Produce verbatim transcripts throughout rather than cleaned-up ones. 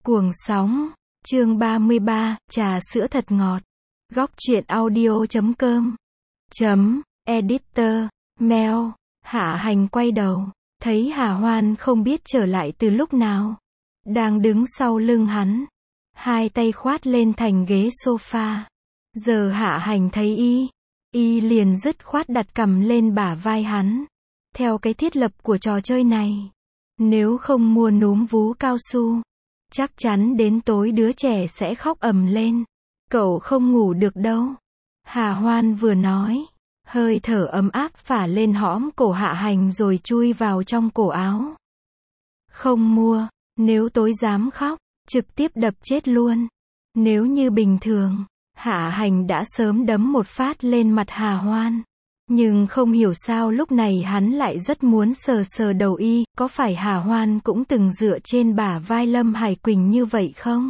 Cuồng sóng, chương ba mươi ba, trà sữa thật ngọt. Góc truyện audio chấm com. Chấm, editor, mail, Hạ Hành quay đầu, thấy Hà Hoan không biết trở lại từ lúc nào. Đang đứng sau lưng hắn, hai tay khoát lên thành ghế sofa. Giờ Hạ Hành thấy y, y liền dứt khoát đặt cằm lên bả vai hắn. Theo cái thiết lập của trò chơi này, nếu không mua núm vú cao su, chắc chắn đến tối đứa trẻ sẽ khóc ầm lên. Cậu không ngủ được đâu. Hà Hoan vừa nói, hơi thở ấm áp phả lên hõm cổ Hạ Hành rồi chui vào trong cổ áo. Không mua, nếu tối dám khóc, trực tiếp đập chết luôn. Nếu như bình thường, Hạ Hành đã sớm đấm một phát lên mặt Hà Hoan. Nhưng không hiểu sao lúc này hắn lại rất muốn sờ sờ đầu y, có phải Hà Hoan cũng từng dựa trên bả vai Lâm Hải Quỳnh như vậy không?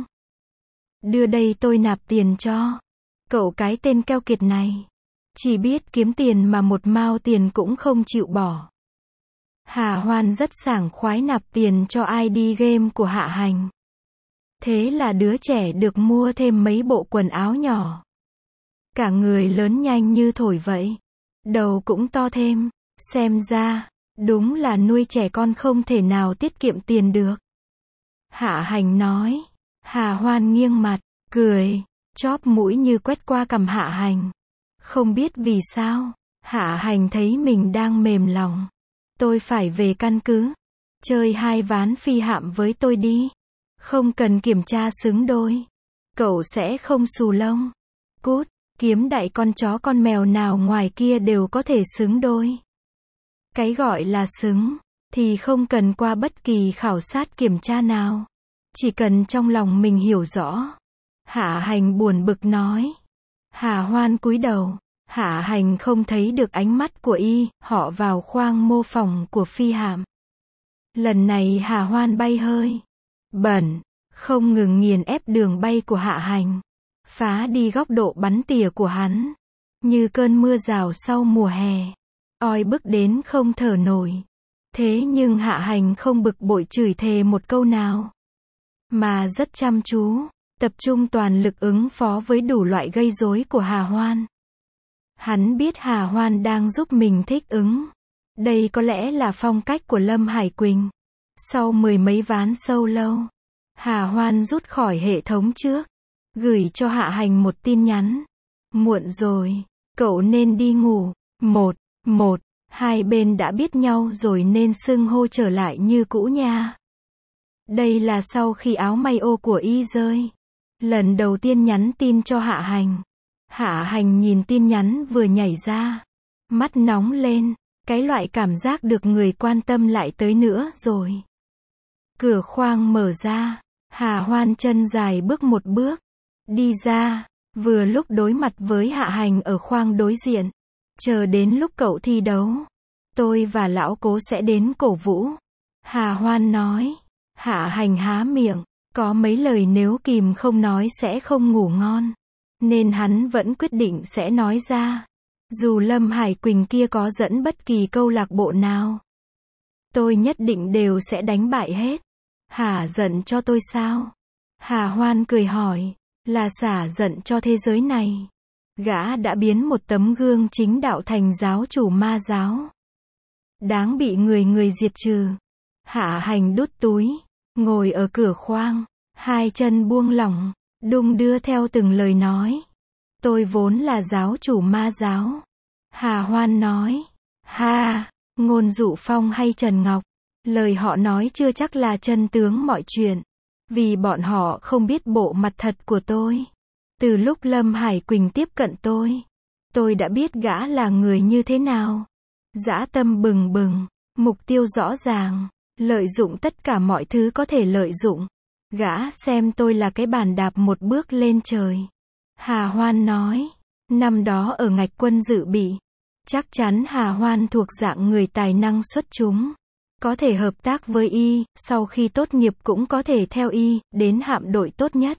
Đưa đây tôi nạp tiền cho. Cậu cái tên keo kiệt này, chỉ biết kiếm tiền mà một mao tiền cũng không chịu bỏ. Hà Hoan rất sảng khoái nạp tiền cho i đê game của Hạ Hành. Thế là đứa trẻ được mua thêm mấy bộ quần áo nhỏ. Cả người lớn nhanh như thổi vậy. Đầu cũng to thêm. Xem ra, đúng là nuôi trẻ con không thể nào tiết kiệm tiền được. Hạ Hành nói. Hà Hoan nghiêng mặt, cười, chóp mũi như quét qua cằm Hạ Hành. Không biết vì sao, Hạ Hành thấy mình đang mềm lòng. Tôi phải về căn cứ. Chơi hai ván phi hạm với tôi đi. Không cần kiểm tra xứng đôi. Cậu sẽ không xù lông. Cút, kiếm đại con chó con mèo nào ngoài kia đều có thể xứng đôi. Cái gọi là xứng, thì không cần qua bất kỳ khảo sát kiểm tra nào. Chỉ cần trong lòng mình hiểu rõ. Hạ Hành buồn bực nói. Hà Hoan cúi đầu. Hạ Hành không thấy được ánh mắt của y, họ vào khoang mô phỏng của phi hạm. Lần này Hà Hoan bay hơi bẩn, không ngừng nghiền ép đường bay của Hạ Hành, phá đi góc độ bắn tỉa của hắn, như cơn mưa rào sau mùa hè, oi bức đến không thở nổi. Thế nhưng Hạ Hành không bực bội chửi thề một câu nào, mà rất chăm chú, tập trung toàn lực ứng phó với đủ loại gây rối của Hà Hoan. Hắn biết Hà Hoan đang giúp mình thích ứng. Đây có lẽ là phong cách của Lâm Hải Quỳnh. Sau mười mấy ván solo, Hà Hoan rút khỏi hệ thống trước, gửi cho Hạ Hành một tin nhắn. Muộn rồi, cậu nên đi ngủ. Một, một, hai bên đã biết nhau rồi nên xưng hô trở lại như cũ nha. Đây là sau khi áo may ô của y rơi. Lần đầu tiên nhắn tin cho Hạ Hành. Hạ Hành nhìn tin nhắn vừa nhảy ra, mắt nóng lên, cái loại cảm giác được người quan tâm lại tới nữa rồi. Cửa khoang mở ra, Hà Hoan chân dài bước một bước, đi ra, vừa lúc đối mặt với Hạ Hành ở khoang đối diện. Chờ đến lúc cậu thi đấu, tôi và lão cố sẽ đến cổ vũ. Hà Hoan nói. Hạ Hành há miệng, có mấy lời nếu kìm không nói sẽ không ngủ ngon. Nên hắn vẫn quyết định sẽ nói ra. Dù Lâm Hải Quỳnh kia có dẫn bất kỳ câu lạc bộ nào, tôi nhất định đều sẽ đánh bại hết. Hả giận cho tôi sao? Hà Hoan cười hỏi. Là xả giận cho thế giới này. Gã đã biến một tấm gương chính đạo thành giáo chủ ma giáo. Đáng bị người người diệt trừ. Hạ Hành đút túi, ngồi ở cửa khoang, hai chân buông lỏng, đung đưa theo từng lời nói. Tôi vốn là giáo chủ ma giáo. Hà Hoan nói. Ha, Ngôn Dụ Phong hay Trần Ngọc, lời họ nói chưa chắc là chân tướng mọi chuyện. Vì bọn họ không biết bộ mặt thật của tôi. Từ lúc Lâm Hải Quỳnh tiếp cận tôi, tôi đã biết gã là người như thế nào. Dã tâm bừng bừng, mục tiêu rõ ràng, lợi dụng tất cả mọi thứ có thể lợi dụng. Gã xem tôi là cái bàn đạp một bước lên trời. Hà Hoan nói. Năm đó ở ngạch quân dự bị, chắc chắn Hà Hoan thuộc dạng người tài năng xuất chúng. Có thể hợp tác với y, sau khi tốt nghiệp cũng có thể theo y, đến hạm đội tốt nhất.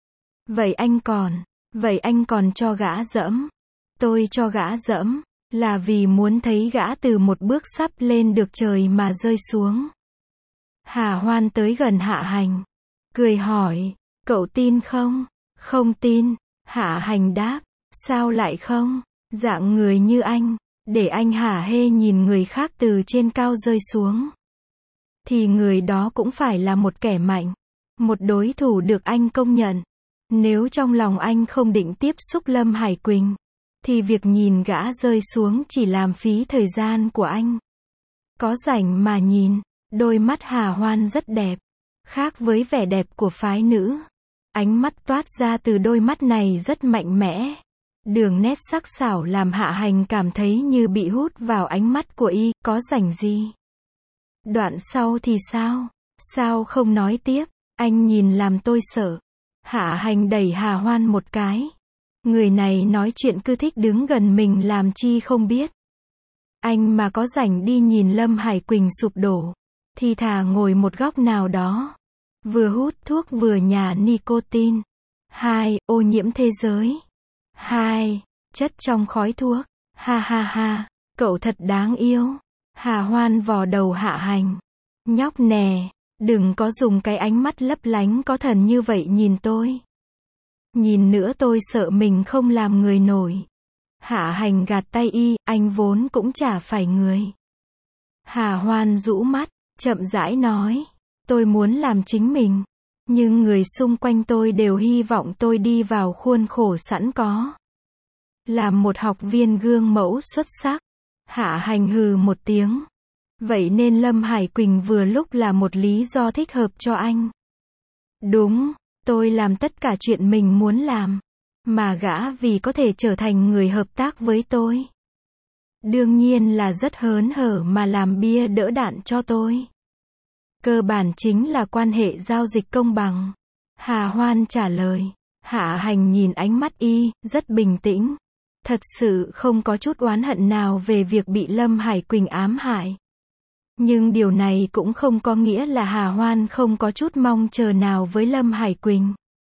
Vậy anh còn, vậy anh còn cho gã dẫm. Tôi cho gã dẫm, là vì muốn thấy gã từ một bước sắp lên được trời mà rơi xuống. Hà Hoan tới gần Hạ Hành. cười hỏi, cậu tin không? Không tin, Hạ Hành đáp, sao lại không? Dạng người như anh, để anh hả hê nhìn người khác từ trên cao rơi xuống, thì người đó cũng phải là một kẻ mạnh, một đối thủ được anh công nhận. Nếu trong lòng anh không định tiếp xúc Lâm Hải Quỳnh, thì việc nhìn gã rơi xuống chỉ làm phí thời gian của anh. Có rảnh mà nhìn, đôi mắt Hà Hoan rất đẹp, khác với vẻ đẹp của phái nữ. Ánh mắt toát ra từ đôi mắt này rất mạnh mẽ. Đường nét sắc sảo làm Hạ Hành cảm thấy như bị hút vào ánh mắt của y. Có rảnh gì? Đoạn sau thì sao? Sao không nói tiếp? Anh nhìn làm tôi sợ. Hạ Hành đẩy Hà Hoan một cái. Người này nói chuyện cứ thích đứng gần mình làm chi không biết. Anh mà có rảnh đi nhìn Lâm Hải Quỳnh sụp đổ, thì thà ngồi một góc nào đó, vừa hút thuốc vừa nhả nicotine. Hai, ô nhiễm thế giới. Hai, chất trong khói thuốc. Ha ha ha, cậu thật đáng yêu. Hà Hoan vò đầu Hạ Hành. Nhóc nè, đừng có dùng cái ánh mắt lấp lánh có thần như vậy nhìn tôi. Nhìn nữa tôi sợ mình không làm người nổi. Hạ Hành gạt tay y, anh vốn cũng chả phải người. Hà Hoan rũ mắt, chậm rãi nói, tôi muốn làm chính mình, nhưng người xung quanh tôi đều hy vọng tôi đi vào khuôn khổ sẵn có. Làm một học viên gương mẫu xuất sắc. Hạ Hành hừ một tiếng. Vậy nên Lâm Hải Quỳnh vừa lúc là một lý do thích hợp cho anh. Đúng, tôi làm tất cả chuyện mình muốn làm, mà gã vì có thể trở thành người hợp tác với tôi, đương nhiên là rất hớn hở mà làm bia đỡ đạn cho tôi. Cơ bản chính là quan hệ giao dịch công bằng. Hà Hoan trả lời. Hạ Hành nhìn ánh mắt y, rất bình tĩnh. Thật sự không có chút oán hận nào về việc bị Lâm Hải Quỳnh ám hại. Nhưng điều này cũng không có nghĩa là Hà Hoan không có chút mong chờ nào với Lâm Hải Quỳnh.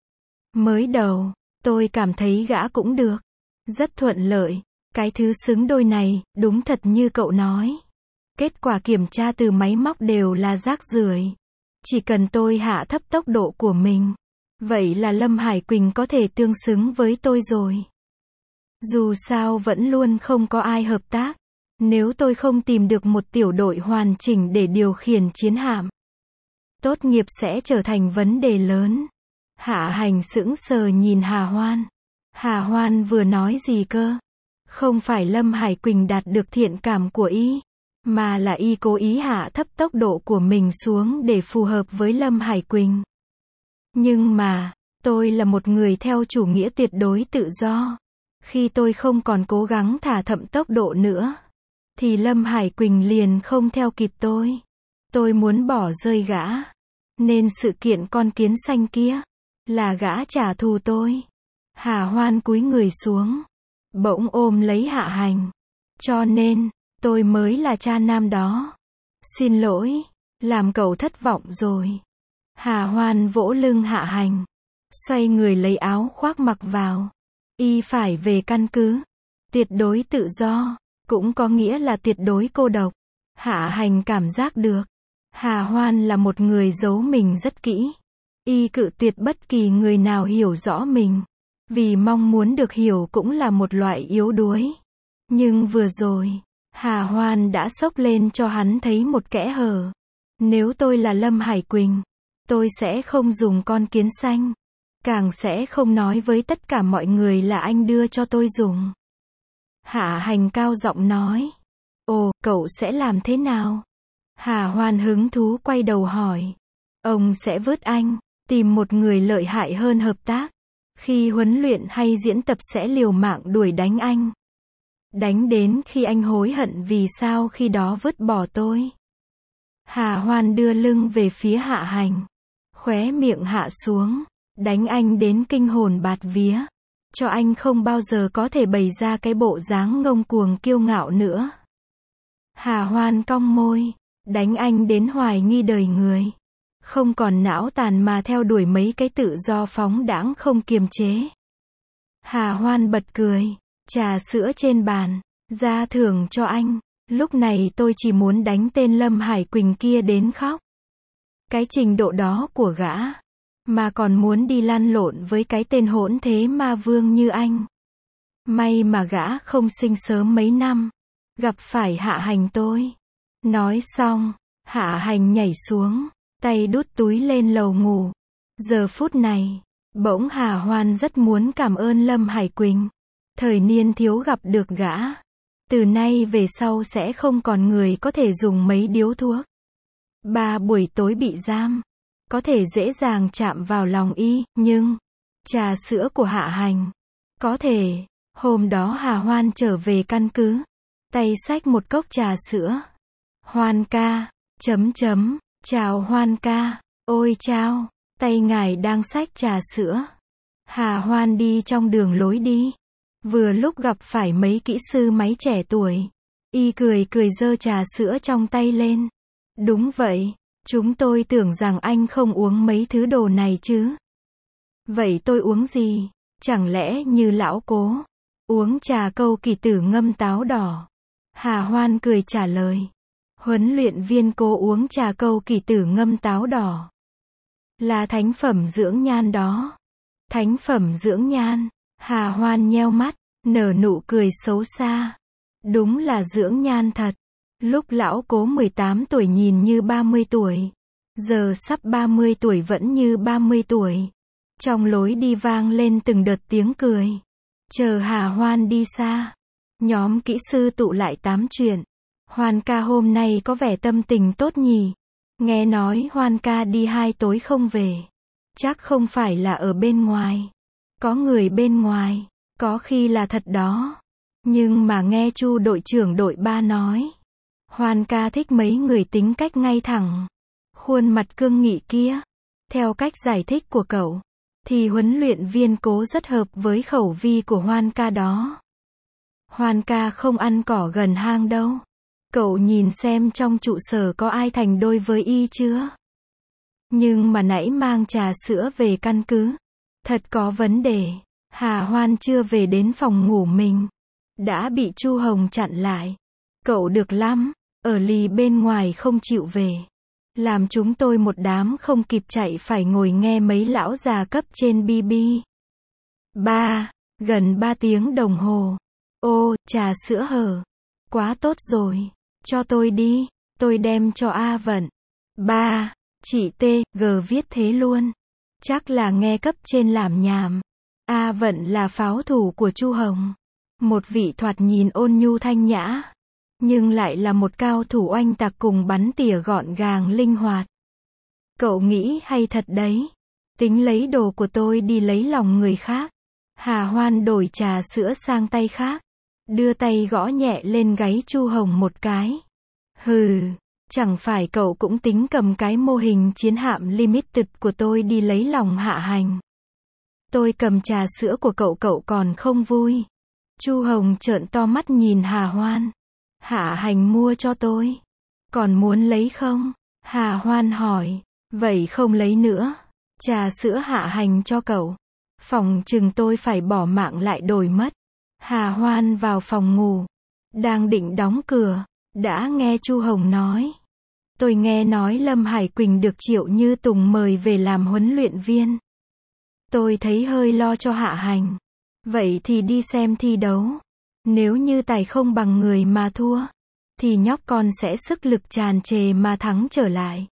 Mới đầu, tôi cảm thấy gã cũng được. Rất thuận lợi. Cái thứ xứng đôi này, đúng thật như cậu nói. Kết quả kiểm tra từ máy móc đều là rác rưởi. Chỉ cần tôi hạ thấp tốc độ của mình, vậy là Lâm Hải Quỳnh có thể tương xứng với tôi rồi. Dù sao vẫn luôn không có ai hợp tác. Nếu tôi không tìm được một tiểu đội hoàn chỉnh để điều khiển chiến hạm, tốt nghiệp sẽ trở thành vấn đề lớn. Hạ Hành sững sờ nhìn Hà Hoan. Hà Hoan vừa nói gì cơ? Không phải Lâm Hải Quỳnh đạt được thiện cảm của y, mà là y cố ý hạ thấp tốc độ của mình xuống để phù hợp với Lâm Hải Quỳnh. Nhưng mà, tôi là một người theo chủ nghĩa tuyệt đối tự do. Khi tôi không còn cố gắng thả thậm tốc độ nữa, thì Lâm Hải Quỳnh liền không theo kịp tôi. Tôi muốn bỏ rơi gã. Nên sự kiện con kiến xanh kia, là gã trả thù tôi. Hà Hoan cúi người xuống, bỗng ôm lấy Hạ Hành. Cho nên, tôi mới là cha nam đó. Xin lỗi, làm cậu thất vọng rồi. Hà Hoan vỗ lưng Hạ Hành, xoay người lấy áo khoác mặc vào. Y phải về căn cứ. Tuyệt đối tự do, cũng có nghĩa là tuyệt đối cô độc. Hạ Hành cảm giác được. Hà Hoan là một người giấu mình rất kỹ. Y cự tuyệt bất kỳ người nào hiểu rõ mình. Vì mong muốn được hiểu cũng là một loại yếu đuối. Nhưng vừa rồi, Hà Hoan đã xốc lên cho hắn thấy một kẽ hở. Nếu tôi là Lâm Hải Quỳnh, tôi sẽ không dùng con kiến xanh. Càng sẽ không nói với tất cả mọi người là anh đưa cho tôi dùng. Hạ Hành cao giọng nói. Ồ, cậu sẽ làm thế nào? Hà Hoan hứng thú quay đầu hỏi. Ông sẽ vớt anh, tìm một người lợi hại hơn hợp tác. Khi huấn luyện hay diễn tập sẽ liều mạng đuổi đánh anh. Đánh đến khi anh hối hận vì sao khi đó vứt bỏ tôi. Hà Hoan đưa lưng về phía Hạ Hành, khóe miệng hạ xuống. Đánh anh đến kinh hồn bạt vía. Cho anh không bao giờ có thể bày ra cái bộ dáng ngông cuồng kiêu ngạo nữa. Hà Hoan cong môi. Đánh anh đến hoài nghi đời người. Không còn não tàn mà theo đuổi mấy cái tự do phóng đãng không kiềm chế. Hà Hoan bật cười. Trà sữa trên bàn. Ra thưởng cho anh. Lúc này tôi chỉ muốn đánh tên Lâm Hải Quỳnh kia đến khóc. Cái trình độ đó của gã, mà còn muốn đi lăn lộn với cái tên hỗn thế ma vương như anh. May mà gã không sinh sớm mấy năm, gặp phải Hạ Hành tôi. Nói xong, Hạ Hành nhảy xuống, tay đút túi lên lầu ngủ. Giờ phút này, bỗng Hà Hoan rất muốn cảm ơn Lâm Hải Quỳnh. Thời niên thiếu gặp được gã. Từ nay về sau sẽ không còn người có thể dùng mấy điếu thuốc. Ba buổi tối bị giam. Có thể dễ dàng chạm vào lòng y, nhưng trà sữa của Hạ Hành. Có thể, hôm đó Hà Hoan trở về căn cứ. Tay xách một cốc trà sữa. Hoan ca, chấm chấm, chào Hoan ca, ôi chao, tay ngài đang xách trà sữa. Hà Hoan đi trong đường lối đi. Vừa lúc gặp phải mấy kỹ sư máy trẻ tuổi. Y cười cười giơ trà sữa trong tay lên. Đúng vậy, chúng tôi tưởng rằng anh không uống mấy thứ đồ này chứ. Vậy tôi uống gì? Chẳng lẽ như lão Cố, uống trà câu kỳ tử ngâm táo đỏ? Hà Hoan cười trả lời. Huấn luyện viên Cố uống trà câu kỳ tử ngâm táo đỏ. Là thánh phẩm dưỡng nhan đó. Thánh phẩm dưỡng nhan. Hà Hoan nheo mắt, nở nụ cười xấu xa. Đúng là dưỡng nhan thật. Lúc lão Cố mười tám tuổi nhìn như ba mươi tuổi. Giờ sắp ba mươi tuổi vẫn như ba mươi tuổi. Trong lối đi vang lên từng đợt tiếng cười. Chờ Hà Hoan đi xa. Nhóm kỹ sư tụ lại tám chuyện. Hoan ca hôm nay có vẻ tâm tình tốt nhỉ. Nghe nói Hoan ca đi hai tối không về. Chắc không phải là ở bên ngoài. Có người bên ngoài. Có khi là thật đó. Nhưng mà nghe Chu đội trưởng đội ba nói. Hoan ca thích mấy người tính cách ngay thẳng. Khuôn mặt cương nghị kia. Theo cách giải thích của cậu. Thì huấn luyện viên Cố rất hợp với khẩu vi của Hoan ca đó. Hoan ca không ăn cỏ gần hang đâu. Cậu nhìn xem trong trụ sở có ai thành đôi với y chưa? Nhưng mà nãy mang trà sữa về căn cứ. Thật có vấn đề. Hà Hoan chưa về đến phòng ngủ mình. Đã bị Chu Hồng chặn lại. Cậu được lắm. Ở lì bên ngoài không chịu về. Làm chúng tôi một đám không kịp chạy phải ngồi nghe mấy lão già cấp trên bi bi. Ba. Gần ba tiếng đồng hồ. Ô, trà sữa hở. Quá tốt rồi. Cho tôi đi. Tôi đem cho A Vận. Ba. Chị T, G viết thế luôn. Chắc là nghe cấp trên làm nhảm. A Vận là pháo thủ của Chu Hồng. Một vị thoạt nhìn ôn nhu thanh nhã. Nhưng lại là một cao thủ oanh tạc cùng bắn tỉa gọn gàng linh hoạt. Cậu nghĩ hay thật đấy. Tính lấy đồ của tôi đi lấy lòng người khác. Hà Hoan đổi trà sữa sang tay khác. Đưa tay gõ nhẹ lên gáy Chu Hồng một cái. Hừ, chẳng phải cậu cũng tính cầm cái mô hình chiến hạm limited của tôi đi lấy lòng Hạ Hành. Tôi cầm trà sữa của cậu cậu còn không vui. Chu Hồng trợn to mắt nhìn Hà Hoan. Hạ Hành mua cho tôi. Còn muốn lấy không? Hà Hoan hỏi. Vậy không lấy nữa. Trà sữa Hạ Hành cho cậu. Phòng chừng tôi phải bỏ mạng lại đổi mất. Hà Hoan vào phòng ngủ. Đang định đóng cửa. Đã nghe Chu Hồng nói. Tôi nghe nói Lâm Hải Quỳnh được Triệu Như Tùng mời về làm huấn luyện viên. Tôi thấy hơi lo cho Hạ Hành. Vậy thì đi xem thi đấu. Nếu như tài không bằng người mà thua, thì nhóc con sẽ sức lực tràn trề mà thắng trở lại.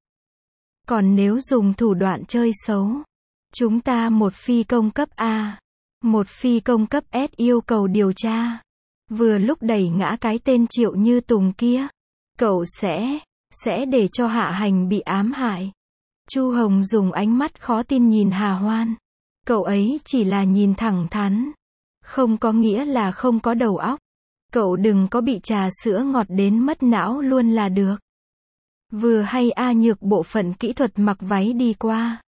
Còn nếu dùng thủ đoạn chơi xấu, chúng ta một phi công cấp A, một phi công cấp S yêu cầu điều tra. Vừa lúc đẩy ngã cái tên Triệu Như Tùng kia, cậu sẽ, sẽ để cho Hạ Hành bị ám hại. Chu Hồng dùng ánh mắt khó tin nhìn Hà Hoan. Cậu ấy chỉ là nhìn thẳng thắn. Không có nghĩa là không có đầu óc. Cậu đừng có bị trà sữa ngọt đến mất não luôn là được. Vừa hay A Nhược bộ phận kỹ thuật mặc váy đi qua.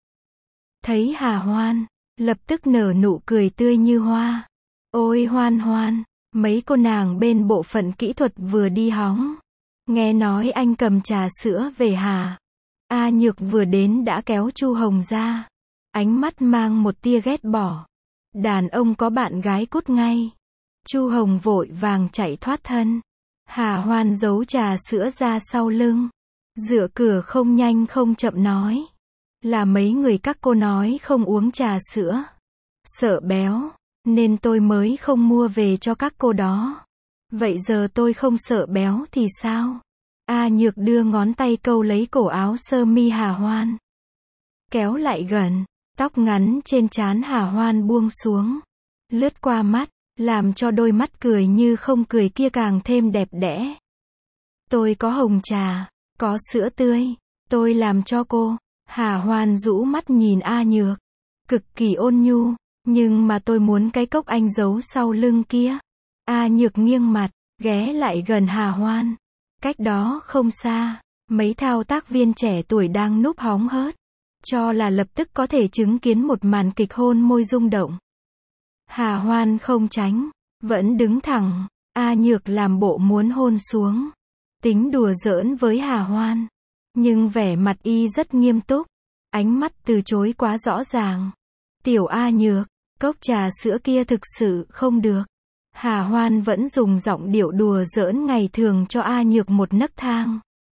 Thấy Hà Hoan, lập tức nở nụ cười tươi như hoa. Ôi Hoan Hoan, mấy cô nàng bên bộ phận kỹ thuật vừa đi hóng. Nghe nói anh cầm trà sữa về hả? A Nhược vừa đến đã kéo Chu Hồng ra. Ánh mắt mang một tia ghét bỏ. Đàn ông có bạn gái cút ngay. Chu Hồng vội vàng chạy thoát thân. Hà Hoan giấu trà sữa ra sau lưng. Dựa cửa không nhanh không chậm nói. Là mấy người các cô nói không uống trà sữa. Sợ béo, nên tôi mới không mua về cho các cô đó. Vậy giờ tôi không sợ béo thì sao? A Nhược đưa ngón tay câu lấy cổ áo sơ mi Hà Hoan. Kéo lại gần, tóc ngắn trên trán Hà Hoan buông xuống. Lướt qua mắt, làm cho đôi mắt cười như không cười kia càng thêm đẹp đẽ. Tôi có hồng trà, có sữa tươi, tôi làm cho cô. Hà Hoan rũ mắt nhìn A Nhược, cực kỳ ôn nhu, nhưng mà tôi muốn cái cốc anh giấu sau lưng kia. A Nhược nghiêng mặt, ghé lại gần Hà Hoan. Cách đó không xa, mấy thao tác viên trẻ tuổi đang núp hóng hớt, cho là lập tức có thể chứng kiến một màn kịch hôn môi rung động. Hà Hoan không tránh, vẫn đứng thẳng. A Nhược làm bộ muốn hôn xuống, tính đùa giỡn với Hà Hoan, nhưng vẻ mặt y rất nghiêm túc, ánh mắt từ chối quá rõ ràng. Tiểu A Nhược, cốc trà sữa kia thực sự không được. Hà Hoan vẫn dùng giọng điệu đùa giỡn ngày thường cho A Nhược một nấc thang.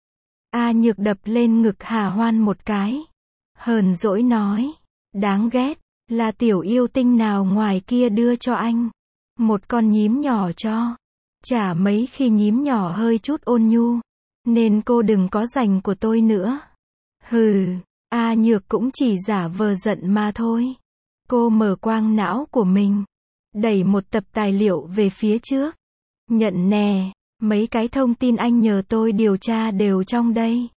A Nhược đập lên ngực Hà Hoan một cái, hờn dỗi nói, đáng ghét, là tiểu yêu tinh nào ngoài kia đưa cho anh. Một con nhím nhỏ cho. Chả mấy khi nhím nhỏ hơi chút ôn nhu, nên cô đừng có giành của tôi nữa. Hừ, A Nhược cũng chỉ giả vờ giận mà thôi. Cô mở quang não của mình, đẩy một tập tài liệu về phía trước. Nhận nè, mấy cái thông tin anh nhờ tôi điều tra đều trong đây.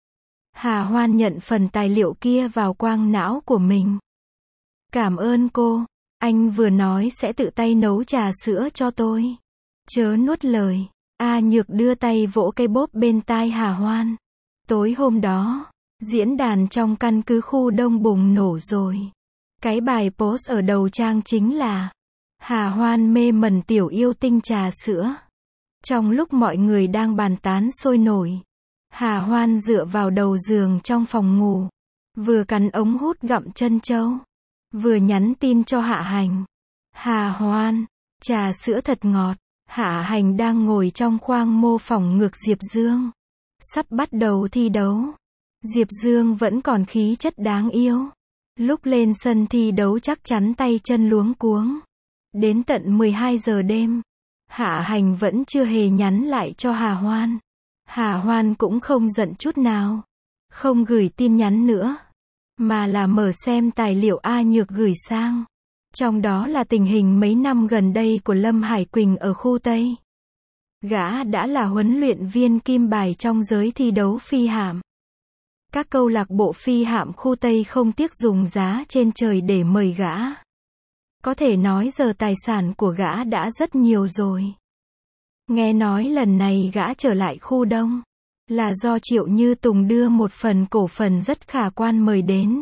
Hà Hoan nhận phần tài liệu kia vào quang não của mình. Cảm ơn cô, anh vừa nói sẽ tự tay nấu trà sữa cho tôi. Chớ nuốt lời. A Nhược đưa tay vỗ cái bóp bên tai Hà Hoan. Tối hôm đó, diễn đàn trong căn cứ khu đông bùng nổ rồi. Cái bài post ở đầu trang chính là Hà Hoan mê mẩn tiểu yêu tinh trà sữa. Trong lúc mọi người đang bàn tán sôi nổi, Hà Hoan dựa vào đầu giường trong phòng ngủ, vừa cắn ống hút gặm chân trâu, vừa nhắn tin cho Hạ Hành. Hà Hoan, trà sữa thật ngọt. Hạ Hành đang ngồi trong khoang mô phỏng ngược Diệp Dương. Sắp bắt đầu thi đấu. Diệp Dương vẫn còn khí chất đáng yêu. Lúc lên sân thi đấu chắc chắn tay chân luống cuống. Đến tận mười hai giờ đêm, Hạ Hành vẫn chưa hề nhắn lại cho Hà Hoan. Hà Hoan cũng không giận chút nào. Không gửi tin nhắn nữa, mà là mở xem tài liệu A Nhược gửi sang. Trong đó là tình hình mấy năm gần đây của Lâm Hải Quỳnh ở khu Tây. Gã đã là huấn luyện viên kim bài trong giới thi đấu phi hạm. Các câu lạc bộ phi hạm khu Tây không tiếc dùng giá trên trời để mời gã. Có thể nói giờ tài sản của gã đã rất nhiều rồi. Nghe nói lần này gã trở lại khu Đông, là do Triệu Như Tùng đưa một phần cổ phần rất khả quan mời đến.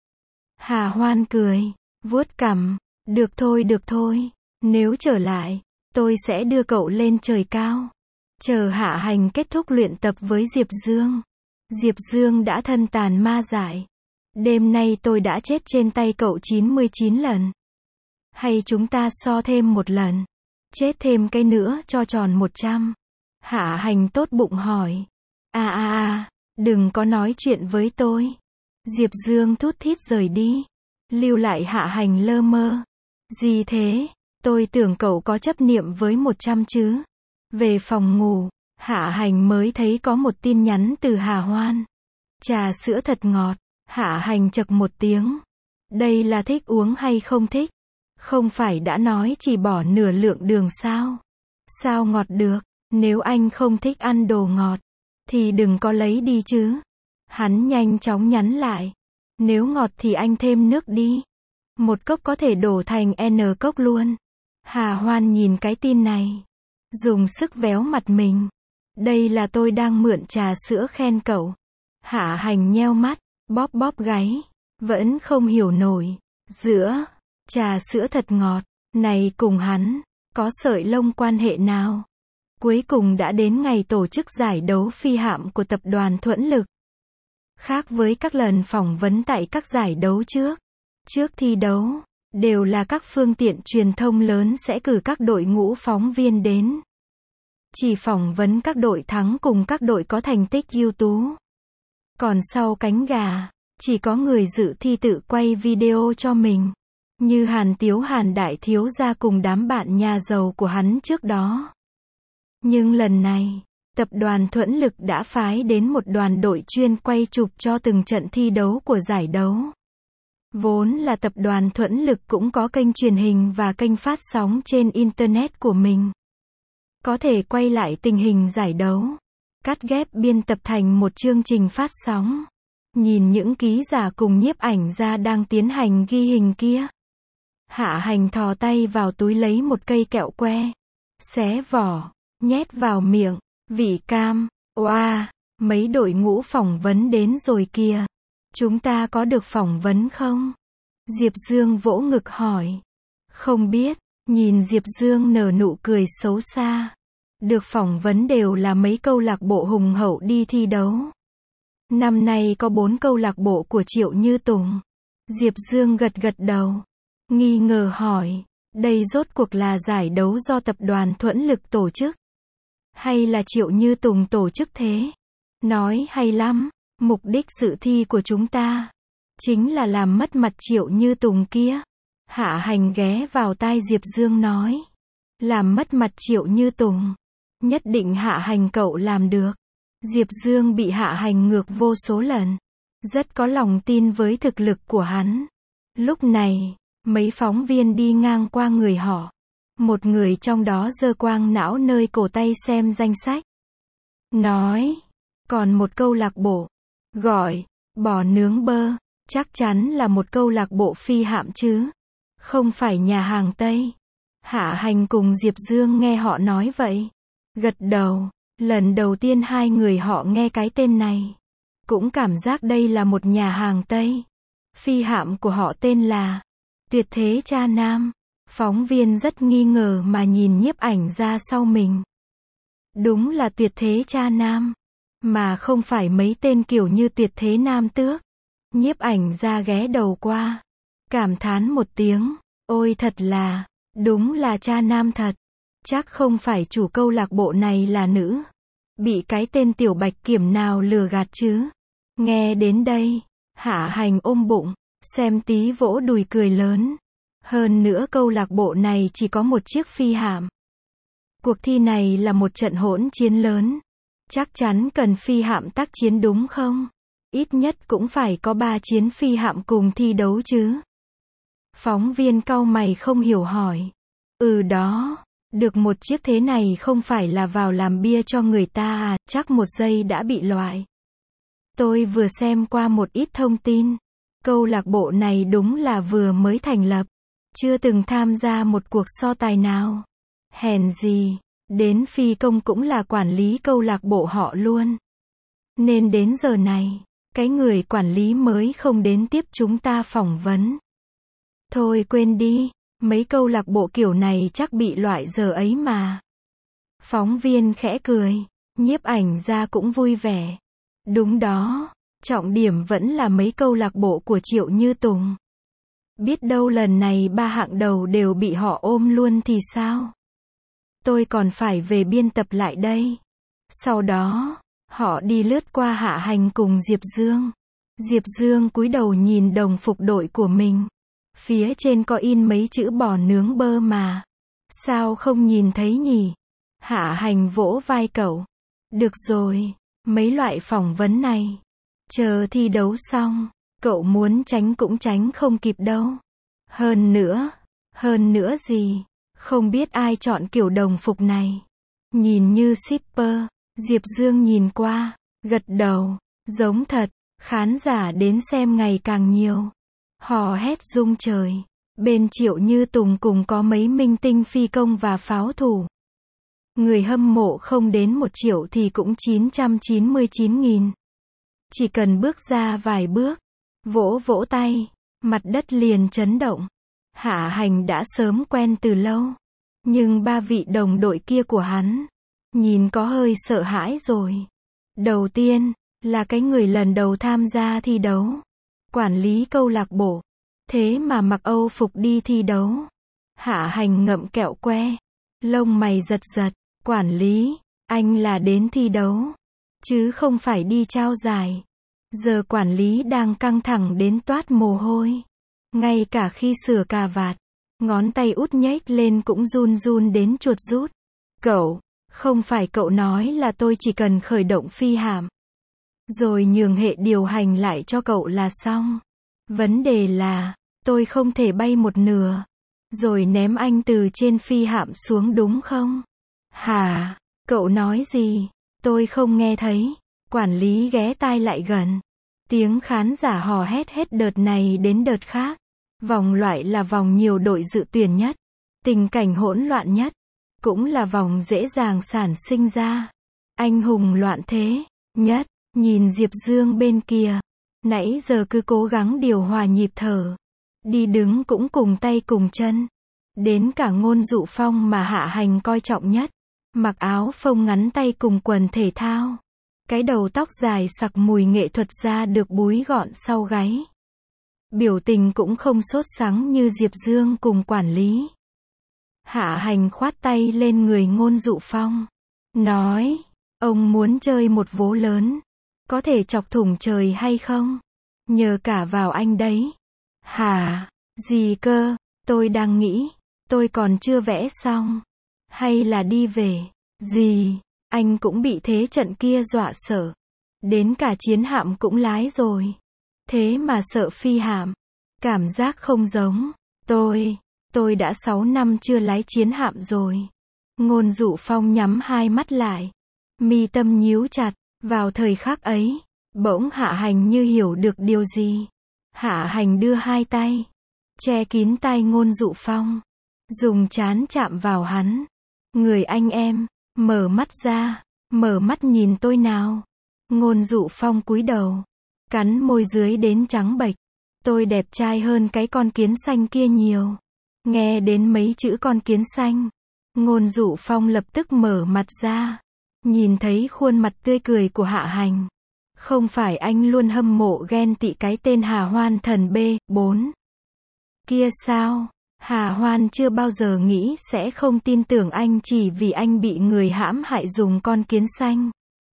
Hà Hoan cười, vuốt cằm, được thôi được thôi, nếu trở lại, tôi sẽ đưa cậu lên trời cao. Chờ Hạ Hành kết thúc luyện tập với Diệp Dương. Diệp Dương đã thân tàn ma dại. Đêm nay tôi đã chết trên tay cậu chín mươi chín lần. Hay chúng ta so thêm một lần, chết thêm cái nữa cho tròn một trăm. Hạ Hành tốt bụng hỏi. À à à, đừng có nói chuyện với tôi. Diệp Dương thút thít rời đi, lưu lại Hạ Hành lơ mơ. Gì thế? Tôi tưởng cậu có chấp niệm với một trăm chứ. Về phòng ngủ, Hạ Hành mới thấy có một tin nhắn từ Hà Hoan. Trà sữa thật ngọt. Hạ Hành chậc một tiếng. Đây là thích uống hay không thích? Không phải đã nói chỉ bỏ nửa lượng đường sao? Sao ngọt được? Nếu anh không thích ăn đồ ngọt, thì đừng có lấy đi chứ. Hắn nhanh chóng nhắn lại. Nếu ngọt thì anh thêm nước đi. Một cốc có thể đổ thành N cốc luôn. Hà Hoan nhìn cái tin này, dùng sức véo mặt mình. Đây là tôi đang mượn trà sữa khen cậu. Hạ Hành nheo mắt, bóp bóp gáy, vẫn không hiểu nổi. Giữa trà sữa thật ngọt này cùng hắn có sợi lông quan hệ nào? Cuối cùng đã đến ngày tổ chức giải đấu phi hạm của tập đoàn Thuẫn Lực. Khác với các lần phỏng vấn tại các giải đấu trước, trước thi đấu, đều là các phương tiện truyền thông lớn sẽ cử các đội ngũ phóng viên đến. Chỉ phỏng vấn các đội thắng cùng các đội có thành tích ưu tú. Còn sau cánh gà, chỉ có người dự thi tự quay video cho mình. Như Hàn Tiếu Hàn đại thiếu gia cùng đám bạn nhà giàu của hắn trước đó. Nhưng lần này, tập đoàn Thuẫn Lực đã phái đến một đoàn đội chuyên quay chụp cho từng trận thi đấu của giải đấu. Vốn là tập đoàn Thuẫn Lực cũng có kênh truyền hình và kênh phát sóng trên Internet của mình. Có thể quay lại tình hình giải đấu, cắt ghép biên tập thành một chương trình phát sóng. Nhìn những ký giả cùng nhiếp ảnh gia đang tiến hành ghi hình kia. Hạ Hành thò tay vào túi lấy một cây kẹo que. Xé vỏ, nhét vào miệng. Vị cam, oa, mấy đội ngũ phỏng vấn đến rồi kìa. Chúng ta có được phỏng vấn không? Diệp Dương vỗ ngực hỏi. Không biết, nhìn Diệp Dương nở nụ cười xấu xa. Được phỏng vấn đều là mấy câu lạc bộ hùng hậu đi thi đấu. Năm nay có bốn câu lạc bộ của Triệu Như Tùng. Diệp Dương gật gật đầu. Nghi ngờ hỏi, đây rốt cuộc là giải đấu do tập đoàn Thuẫn Lực tổ chức? Hay là Triệu Như Tùng tổ chức thế? Nói hay lắm, mục đích dự thi của chúng ta chính là làm mất mặt Triệu Như Tùng kia. Hạ Hành ghé vào tai Diệp Dương nói. Làm mất mặt Triệu Như Tùng. Nhất định Hạ Hành cậu làm được. Diệp Dương bị Hạ Hành ngược vô số lần. Rất có lòng tin với thực lực của hắn. Lúc này, mấy phóng viên đi ngang qua người họ. Một người trong đó giơ quang não nơi cổ tay xem danh sách. Nói, còn một câu lạc bộ, gọi, bò nướng bơ, chắc chắn là một câu lạc bộ phi hạm chứ. Không phải nhà hàng Tây. Hạ Hành cùng Diệp Dương nghe họ nói vậy. Gật đầu, lần đầu tiên hai người họ nghe cái tên này. Cũng cảm giác đây là một nhà hàng Tây. Phi hạm của họ tên là Tuyệt Thế Cha Nam. Phóng viên rất nghi ngờ mà nhìn nhiếp ảnh ra sau mình. Đúng là Tuyệt Thế Cha Nam. Mà không phải mấy tên kiểu như Tuyệt Thế Nam Tước. Nhiếp ảnh ra ghé đầu qua. Cảm thán một tiếng. Ôi thật là, đúng là cha nam thật. Chắc không phải chủ câu lạc bộ này là nữ. Bị cái tên Tiểu Bạch Kiểm nào lừa gạt chứ. Nghe đến đây, Hạ Hành ôm bụng, xem tí vỗ đùi cười lớn. Hơn nữa câu lạc bộ này chỉ có một chiếc phi hạm. Cuộc thi này là một trận hỗn chiến lớn. Chắc chắn cần phi hạm tác chiến đúng không? Ít nhất cũng phải có ba chiến phi hạm cùng thi đấu chứ. Phóng viên cau mày không hiểu hỏi. Ừ đó, được một chiếc thế này không phải là vào làm bia cho người ta à, chắc một giây đã bị loại. Tôi vừa xem qua một ít thông tin. Câu lạc bộ này đúng là vừa mới thành lập. Chưa từng tham gia một cuộc so tài nào. Hèn gì, đến phi công cũng là quản lý câu lạc bộ họ luôn. Nên đến giờ này, cái người quản lý mới không đến tiếp chúng ta phỏng vấn. Thôi quên đi, mấy câu lạc bộ kiểu này chắc bị loại giờ ấy mà. Phóng viên khẽ cười, nhiếp ảnh ra cũng vui vẻ. Đúng đó, trọng điểm vẫn là mấy câu lạc bộ của Triệu Như Tùng. Biết đâu lần này ba hạng đầu đều bị họ ôm luôn thì sao? Tôi còn phải về biên tập lại đây. Sau đó, họ đi lướt qua Hạ Hành cùng Diệp Dương. Diệp Dương cúi đầu nhìn đồng phục đội của mình. Phía trên có in mấy chữ bò nướng bơ mà. Sao không nhìn thấy nhỉ? Hạ Hành vỗ vai cậu. Được rồi, mấy loại phỏng vấn này. Chờ thi đấu xong, cậu muốn tránh cũng tránh không kịp đâu. Hơn nữa, hơn nữa gì? Không biết ai chọn kiểu đồng phục này. Nhìn như shipper, Diệp Dương nhìn qua, gật đầu, giống thật, khán giả đến xem ngày càng nhiều. Hò hét rung trời. Bên Triệu Như Tùng cùng có mấy minh tinh phi công và pháo thủ. Người hâm mộ không đến một triệu thì cũng chín trăm chín mươi chín nghìn. Chỉ cần bước ra vài bước, vỗ vỗ tay, mặt đất liền chấn động. Hạ Hành đã sớm quen từ lâu. Nhưng ba vị đồng đội kia của hắn, nhìn có hơi sợ hãi rồi. Đầu tiên, là cái người lần đầu tham gia thi đấu. Quản lý câu lạc bộ. Thế mà mặc Âu phục đi thi đấu. Hạ Hành ngậm kẹo que. Lông mày giật giật. Quản lý, anh là đến thi đấu. Chứ không phải đi trao giải. Giờ quản lý đang căng thẳng đến toát mồ hôi. Ngay cả khi sửa cà vạt, ngón tay út nhếch lên cũng run run đến chuột rút. Cậu, không phải cậu nói là tôi chỉ cần khởi động phi hạm, rồi nhường hệ điều hành lại cho cậu là xong. Vấn đề là, tôi không thể bay một nửa, rồi ném anh từ trên phi hạm xuống đúng không? Hả? Cậu nói gì? Tôi không nghe thấy. Quản lý ghé tai lại gần. Tiếng khán giả hò hét hết đợt này đến đợt khác. Vòng loại là vòng nhiều đội dự tuyển nhất. Tình cảnh hỗn loạn nhất. Cũng là vòng dễ dàng sản sinh ra anh hùng loạn thế nhất. Nhìn Diệp Dương bên kia, nãy giờ cứ cố gắng điều hòa nhịp thở. Đi đứng cũng cùng tay cùng chân. Đến cả Ngôn Dụ Phong mà Hạ Hành coi trọng nhất. Mặc áo phông ngắn tay cùng quần thể thao. Cái đầu tóc dài sặc mùi nghệ thuật ra được búi gọn sau gáy. Biểu tình cũng không sốt sắng như Diệp Dương cùng quản lý. Hạ Hành khoát tay lên người Ngôn Dụ Phong. Nói, ông muốn chơi một vố lớn. Có thể chọc thủng trời hay không? Nhờ cả vào anh đấy. Hả? Gì cơ? Tôi đang nghĩ. Tôi còn chưa vẽ xong. Hay là đi về? Gì? Anh cũng bị thế trận kia dọa sợ. Đến cả chiến hạm cũng lái rồi. Thế mà sợ phi hạm. Cảm giác không giống. Tôi, tôi đã sáu năm chưa lái chiến hạm rồi. Ngôn Dụ Phong nhắm hai mắt lại. Mi tâm nhíu chặt. Vào thời khắc ấy, bỗng Hạ Hành như hiểu được điều gì. Hạ Hành đưa hai tay, che kín tai Ngôn Dụ Phong. Dùng trán chạm vào hắn. Người anh em, mở mắt ra, mở mắt nhìn tôi nào. Ngôn Dụ Phong cúi đầu, cắn môi dưới đến trắng bệch. Tôi đẹp trai hơn cái con kiến xanh kia nhiều. Nghe đến mấy chữ con kiến xanh, Ngôn Dụ Phong lập tức mở mặt ra. Nhìn thấy khuôn mặt tươi cười của Hạ Hành. Không phải anh luôn hâm mộ ghen tị cái tên Hà Hoan thần B bốn kia sao? Hà Hoan chưa bao giờ nghĩ sẽ không tin tưởng anh chỉ vì anh bị người hãm hại dùng con kiến xanh.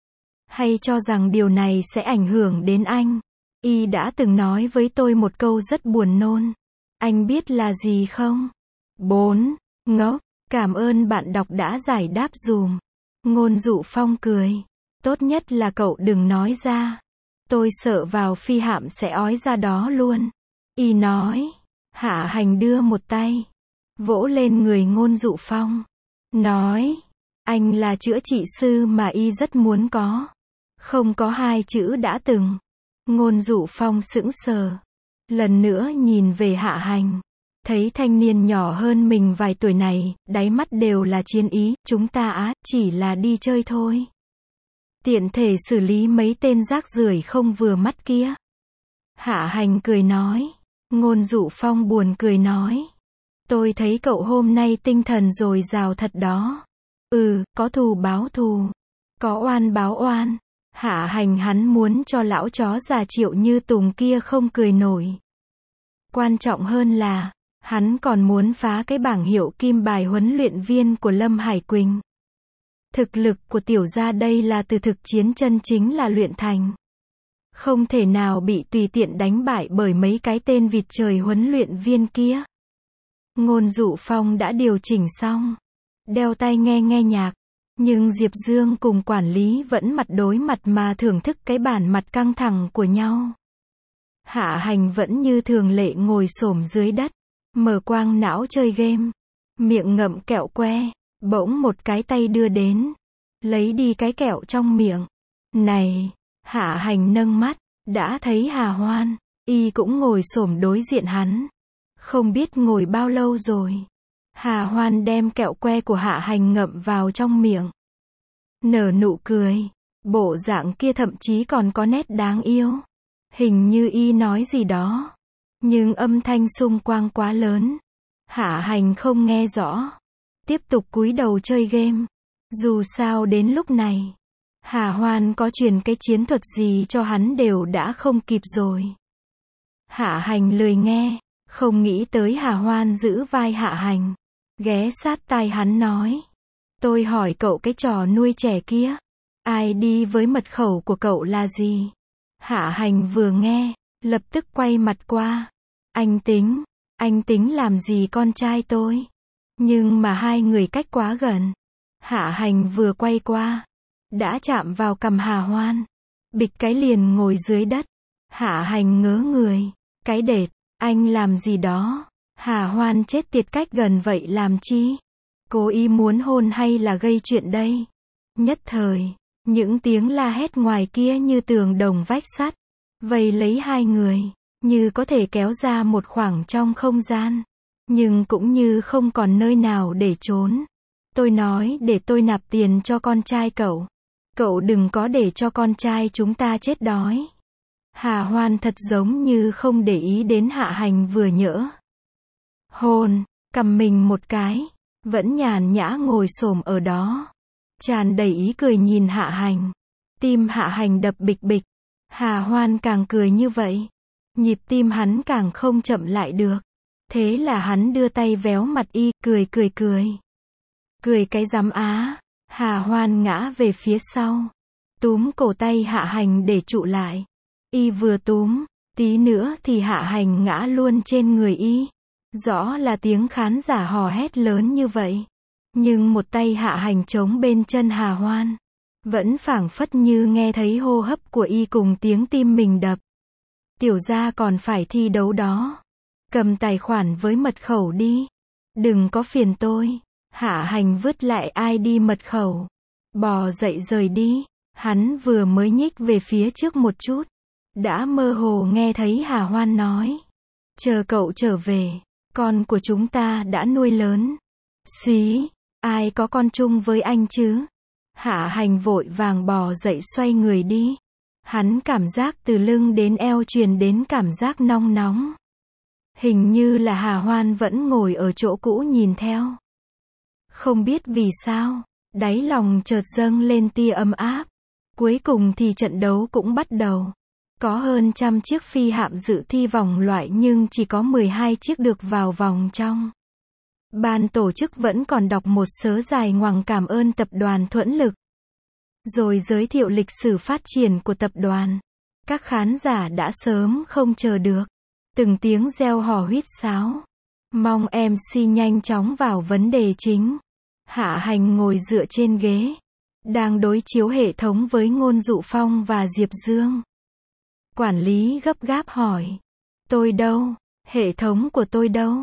Hay cho rằng điều này sẽ ảnh hưởng đến anh. Y đã từng nói với tôi một câu rất buồn nôn. Anh biết là gì không? bốn Ngốc, cảm ơn bạn đọc đã giải đáp dùm. Ngôn Dụ Phong cười. Tốt nhất là cậu đừng nói ra. Tôi sợ vào phi hạm sẽ ói ra đó luôn. Y nói. Hạ Hành đưa một tay, vỗ lên người Ngôn Dụ Phong. Nói. Anh là chữa trị sư mà Y rất muốn có. Không có hai chữ đã từng. Ngôn Dụ Phong sững sờ. Lần nữa nhìn về Hạ Hành. Thấy thanh niên nhỏ hơn mình vài tuổi này, đáy mắt đều là chiến ý, chúng ta á, chỉ là đi chơi thôi. Tiện thể xử lý mấy tên rác rưởi không vừa mắt kia. Hạ Hành cười nói. Ngôn Dụ Phong buồn cười nói. Tôi thấy cậu hôm nay tinh thần dồi dào thật đó. Ừ, có thù báo thù. Có oan báo oan. Hạ Hành hắn muốn cho lão chó già Triệu Như Tùng kia không cười nổi. Quan trọng hơn là, hắn còn muốn phá cái bảng hiệu kim bài huấn luyện viên của Lâm Hải Quỳnh. Thực lực của tiểu gia đây là từ thực chiến chân chính là luyện thành. Không thể nào bị tùy tiện đánh bại bởi mấy cái tên vịt trời huấn luyện viên kia. Ngôn Dụ Phong đã điều chỉnh xong. Đeo tai nghe nghe nhạc. Nhưng Diệp Dương cùng quản lý vẫn mặt đối mặt mà thưởng thức cái bản mặt căng thẳng của nhau. Hạ Hành vẫn như thường lệ ngồi xổm dưới đất. Mở quang não chơi game. Miệng ngậm kẹo que. Bỗng một cái tay đưa đến. Lấy đi cái kẹo trong miệng. Này! Hạ Hành nâng mắt. Đã thấy Hà Hoan. Y cũng ngồi xổm đối diện hắn. Không biết ngồi bao lâu rồi. Hà Hoan đem kẹo que của Hạ Hành ngậm vào trong miệng. Nở nụ cười. Bộ dạng kia thậm chí còn có nét đáng yêu. Hình như Y nói gì đó. Nhưng âm thanh xung quanh quá lớn. Hạ Hành không nghe rõ. Tiếp tục cúi đầu chơi game. Dù sao đến lúc này, Hà Hoan có truyền cái chiến thuật gì cho hắn đều đã không kịp rồi. Hạ Hành lười nghe. Không nghĩ tới Hà Hoan giữ vai Hạ Hành. Ghé sát tai hắn nói. Tôi hỏi cậu cái trò nuôi trẻ kia. ai đi với mật khẩu của cậu là gì? Hạ Hành vừa nghe, lập tức quay mặt qua. Anh tính, anh tính làm gì con trai tôi? Nhưng mà hai người cách quá gần. Hạ Hành vừa quay qua, đã chạm vào cằm Hà Hoan. Bịch cái liền ngồi dưới đất. Hạ Hành ngớ người. Cái đệt, anh làm gì đó? Hà Hoan chết tiệt, cách gần vậy làm chi? Cố ý muốn hôn hay là gây chuyện đây? Nhất thời, những tiếng la hét ngoài kia như tường đồng vách sắt, vây lấy hai người, như có thể kéo ra một khoảng trong không gian, nhưng cũng như không còn nơi nào để trốn. Tôi nói để tôi nạp tiền cho con trai cậu. Cậu đừng có để cho con trai chúng ta chết đói. Hà Hoan thật giống như không để ý đến Hạ Hành vừa nhỡ. Hôn, cầm mình một cái, vẫn nhàn nhã ngồi xổm ở đó. Tràn đầy ý cười nhìn Hạ Hành. Tim Hạ Hành đập bịch bịch. Hà Hoan càng cười như vậy, nhịp tim hắn càng không chậm lại được. Thế là hắn đưa tay véo mặt y, cười cười cười. Cười cái rắm á. Hà Hoan ngã về phía sau, túm cổ tay Hạ Hành để trụ lại. Y vừa túm, tí nữa thì Hạ Hành ngã luôn trên người y. Rõ là tiếng khán giả hò hét lớn như vậy. Nhưng một tay Hạ Hành chống bên chân Hà Hoan, vẫn phảng phất như nghe thấy hô hấp của y cùng tiếng tim mình đập. Tiểu gia còn phải thi đấu đó. Cầm tài khoản với mật khẩu đi. Đừng có phiền tôi. Hạ Hành vứt lại i đê mật khẩu, bò dậy rời đi. Hắn vừa mới nhích về phía trước một chút, đã mơ hồ nghe thấy Hà Hoan nói. Chờ cậu trở về, con của chúng ta đã nuôi lớn. Xí, ai có con chung với anh chứ? Hạ Hành vội vàng bò dậy xoay người đi. Hắn cảm giác từ lưng đến eo truyền đến cảm giác nóng nóng. Hình như là Hà Hoan vẫn ngồi ở chỗ cũ nhìn theo. Không biết vì sao, đáy lòng chợt dâng lên tia ấm áp. Cuối cùng thì trận đấu cũng bắt đầu. Có hơn trăm chiếc phi hạm dự thi vòng loại nhưng chỉ có mười hai chiếc được vào vòng trong. Ban tổ chức vẫn còn đọc một sớ dài ngoằng cảm ơn tập đoàn Thuẫn Lực. Rồi giới thiệu lịch sử phát triển của tập đoàn. Các khán giả đã sớm không chờ được. Từng tiếng reo hò huýt sáo. Mong em xê nhanh chóng vào vấn đề chính. Hạ Hành ngồi dựa trên ghế, đang đối chiếu hệ thống với Ngôn Dụ Phong và Diệp Dương. Quản lý gấp gáp hỏi. Tôi đâu? Hệ thống của tôi đâu?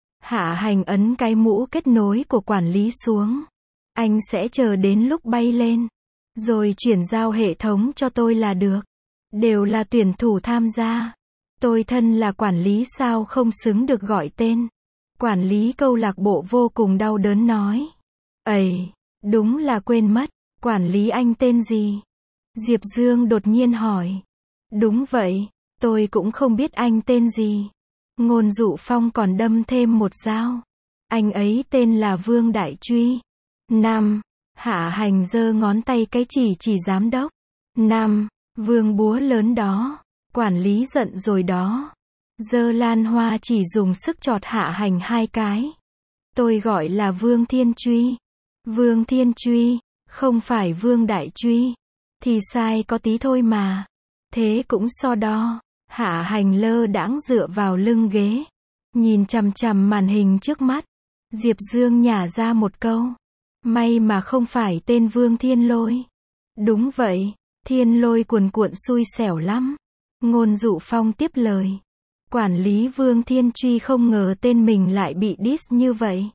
Hạ Hành ấn cái mũ kết nối của quản lý xuống. Anh sẽ chờ đến lúc bay lên, rồi chuyển giao hệ thống cho tôi là được. Đều là tuyển thủ tham gia. Tôi thân là quản lý sao không xứng được gọi tên. Quản lý câu lạc bộ vô cùng đau đớn nói. Ầy, đúng là quên mất. Quản lý anh tên gì? Diệp Dương đột nhiên hỏi. Đúng vậy, tôi cũng không biết anh tên gì. Ngôn Dụ Phong còn đâm thêm một dao. Anh ấy tên là Vương Đại Truy. Năm. Hạ Hành giơ ngón tay cái chỉ chỉ giám đốc. Năm. Vương búa lớn đó. Quản lý giận rồi đó. Giơ lan hoa chỉ dùng sức chọt Hạ Hành hai cái. Tôi gọi là Vương Thiên Truy. Vương Thiên Truy, không phải Vương Đại Truy. Thì sai có tí thôi mà. Thế cũng so đo. Hạ Hành lơ đãng dựa vào lưng ghế, nhìn chằm chằm màn hình trước mắt. Diệp Dương nhả ra một câu. May mà không phải tên Vương Thiên Lôi. Đúng vậy, Thiên Lôi cuồn cuộn xui xẻo lắm. Ngôn Dụ Phong tiếp lời. Quản lý Vương Thiên Truy không ngờ tên mình lại bị diss như vậy.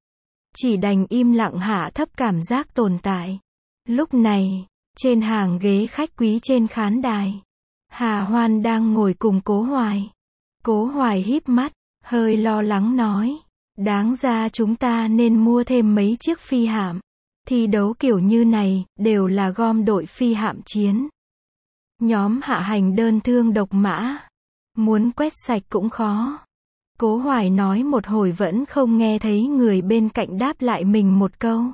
Chỉ đành im lặng hạ thấp cảm giác tồn tại. Lúc này, trên hàng ghế khách quý trên khán đài, Hà Hoan đang ngồi cùng Cố Hoài. Cố Hoài híp mắt, hơi lo lắng nói. Đáng ra chúng ta nên mua thêm mấy chiếc phi hạm. Thi đấu kiểu như này, đều là gom đội phi hạm chiến. Nhóm Hạ Hành đơn thương độc mã. Muốn quét sạch cũng khó. Cố Hoài nói một hồi vẫn không nghe thấy người bên cạnh đáp lại mình một câu.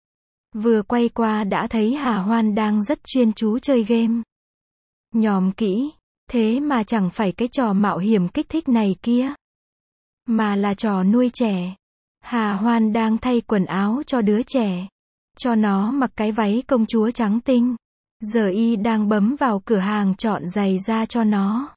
Vừa quay qua đã thấy Hà Hoan đang rất chuyên chú chơi game. Nhòm kỹ, thế mà chẳng phải cái trò mạo hiểm kích thích này kia, mà là trò nuôi trẻ. Hà Hoan đang thay quần áo cho đứa trẻ, cho nó mặc cái váy công chúa trắng tinh, Giờ y đang bấm vào cửa hàng chọn giày da cho nó.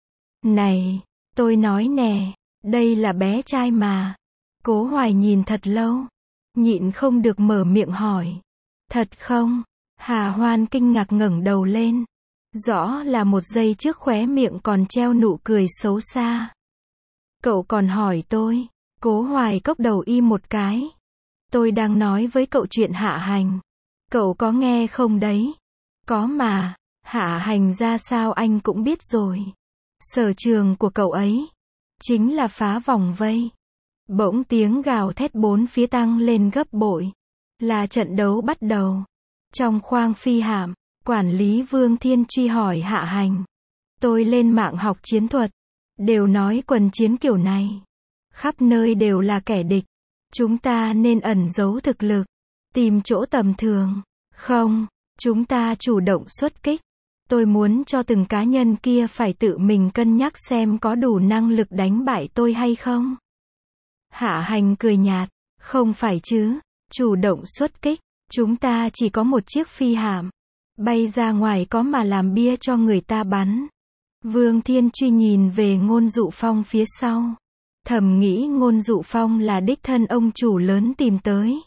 Này, tôi nói nè, đây là bé trai mà. Cố Hoài nhìn thật lâu, nhịn không được mở miệng hỏi. Thật không? Hà Hoan kinh ngạc ngẩng đầu lên. Rõ là một giây trước khóe miệng còn treo nụ cười xấu xa. Cậu còn hỏi tôi. Cố Hoài cốc đầu y một cái. Tôi đang nói với cậu chuyện Hạ Hành. Cậu có nghe không đấy? Có mà, Hạ Hành ra sao anh cũng biết rồi. Sở trường của cậu ấy chính là phá vòng vây. Bỗng tiếng gào thét bốn phía tăng lên gấp bội. Là trận đấu bắt đầu. Trong khoang phi hạm, quản lý Vương Thiên truy hỏi Hạ Hành. Tôi lên mạng học chiến thuật. Đều nói quần chiến kiểu này. Khắp nơi đều là kẻ địch. Chúng ta nên ẩn giấu thực lực. Tìm chỗ tầm thường. Không, chúng ta chủ động xuất kích. Tôi muốn cho từng cá nhân kia phải tự mình cân nhắc xem có đủ năng lực đánh bại tôi hay không. Hạ Hành cười nhạt. Không phải chứ, chủ động xuất kích. Chúng ta chỉ có một chiếc phi hạm. Bay ra ngoài có mà làm bia cho người ta bắn. Vương Thiên truy nhìn về Ngôn Dụ Phong phía sau. Thầm nghĩ Ngôn Dụ Phong là đích thân ông chủ lớn tìm tới.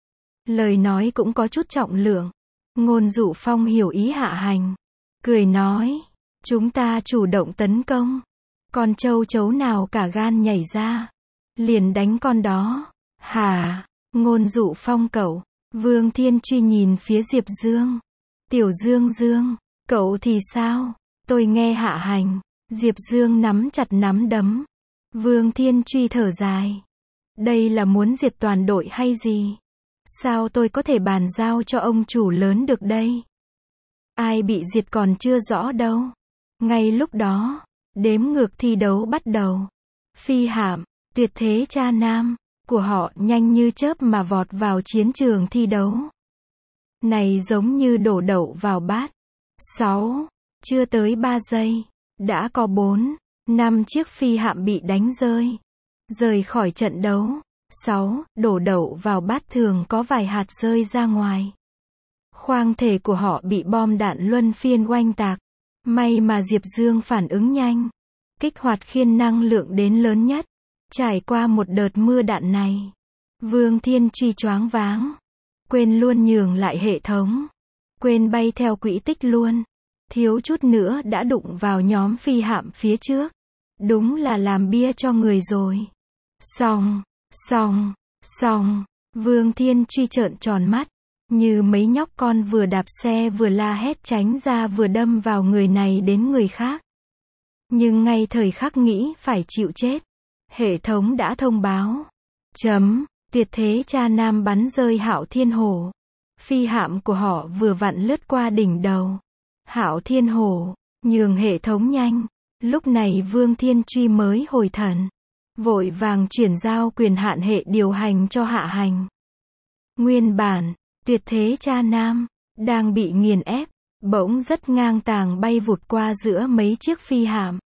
Lời nói cũng có chút trọng lượng. Ngôn Dụ Phong hiểu ý Hạ Hành. Cười nói. Chúng ta chủ động tấn công. Con châu chấu nào cả gan nhảy ra. Liền đánh con đó. Hả? Ngôn Dụ Phong cậu. Vương Thiên truy nhìn phía Diệp Dương. Tiểu Dương Dương. Cậu thì sao? Tôi nghe Hạ Hành. Diệp Dương nắm chặt nắm đấm. Vương Thiên truy thở dài. Đây là muốn diệt toàn đội hay gì? Sao tôi có thể bàn giao cho ông chủ lớn được đây? Ai bị diệt còn chưa rõ đâu. Ngay lúc đó, đếm ngược thi đấu bắt đầu. Phi hạm, tuyệt thế cha nam, của họ nhanh như chớp mà vọt vào chiến trường thi đấu. Này giống như đổ đậu vào bát. Sáu, chưa tới ba giây, đã có bốn, năm chiếc phi hạm bị đánh rơi. Rời khỏi trận đấu. Sáu, đổ đậu vào bát thường có vài hạt rơi ra ngoài. Khoang thể của họ bị bom đạn luân phiên oanh tạc. May mà Diệp Dương phản ứng nhanh. Kích hoạt khiên năng lượng đến lớn nhất. Trải qua một đợt mưa đạn này, Vương Thiên truy choáng váng. Quên luôn nhường lại hệ thống. Quên bay theo quỹ tích luôn. Thiếu chút nữa đã đụng vào nhóm phi hạm phía trước. Đúng là làm bia cho người rồi. Xong, xong, xong. Vương Thiên truy trợn tròn mắt. Như mấy nhóc con vừa đạp xe vừa la hét tránh ra vừa đâm vào người này đến người khác. Nhưng ngay thời khắc nghĩ phải chịu chết, hệ thống đã thông báo. Chấm, tuyệt thế cha nam bắn rơi Hạo Thiên Hổ. Phi hạm của họ vừa vặn lướt qua đỉnh đầu. Hạo Thiên Hổ, nhường hệ thống nhanh. Lúc này Vương Thiên truy mới hồi thần. Vội vàng chuyển giao quyền hạn hệ điều hành cho Hạ Hành. Nguyên bản, tuyệt thế cha nam, đang bị nghiền ép, bỗng rất ngang tàng bay vụt qua giữa mấy chiếc phi hạm.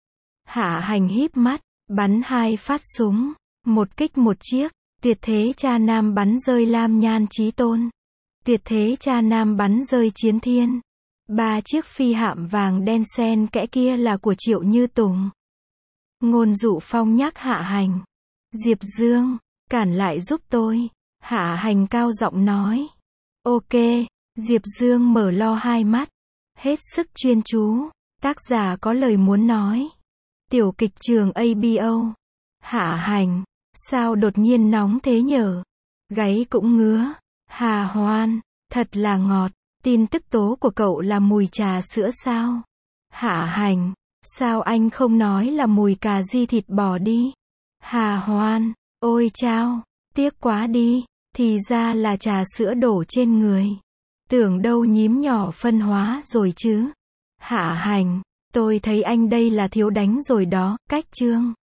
Hạ Hành híp mắt, bắn hai phát súng, một kích một chiếc. Tuyệt thế cha nam bắn rơi Lam Nhan Chí Tôn. Tuyệt thế cha nam bắn rơi Chiến Thiên. Ba chiếc phi hạm vàng đen xen kẽ kia là của Triệu Như Tùng. Ngôn Dụ Phong nhắc Hạ Hành. Diệp Dương, cản lại giúp tôi. Hạ Hành cao giọng nói. Ok. Diệp Dương mở lo hai mắt. Hết sức chuyên chú. Tác giả có lời muốn nói. Tiểu kịch trường a bê o. Hạ Hành. Sao đột nhiên nóng thế nhở? Gáy cũng ngứa. Hà Hoan. Thật là ngọt. Tin tức tố của cậu là mùi trà sữa sao? Hạ Hành. Sao anh không nói là mùi cà ri thịt bò đi? Hà Hoan. Ôi chao. Tiếc quá đi. Thì ra là trà sữa đổ trên người. Tưởng đâu nhím nhỏ phân hóa rồi chứ. Hạ Hành. Tôi thấy anh đây là thiếu đánh rồi đó. Cách chương.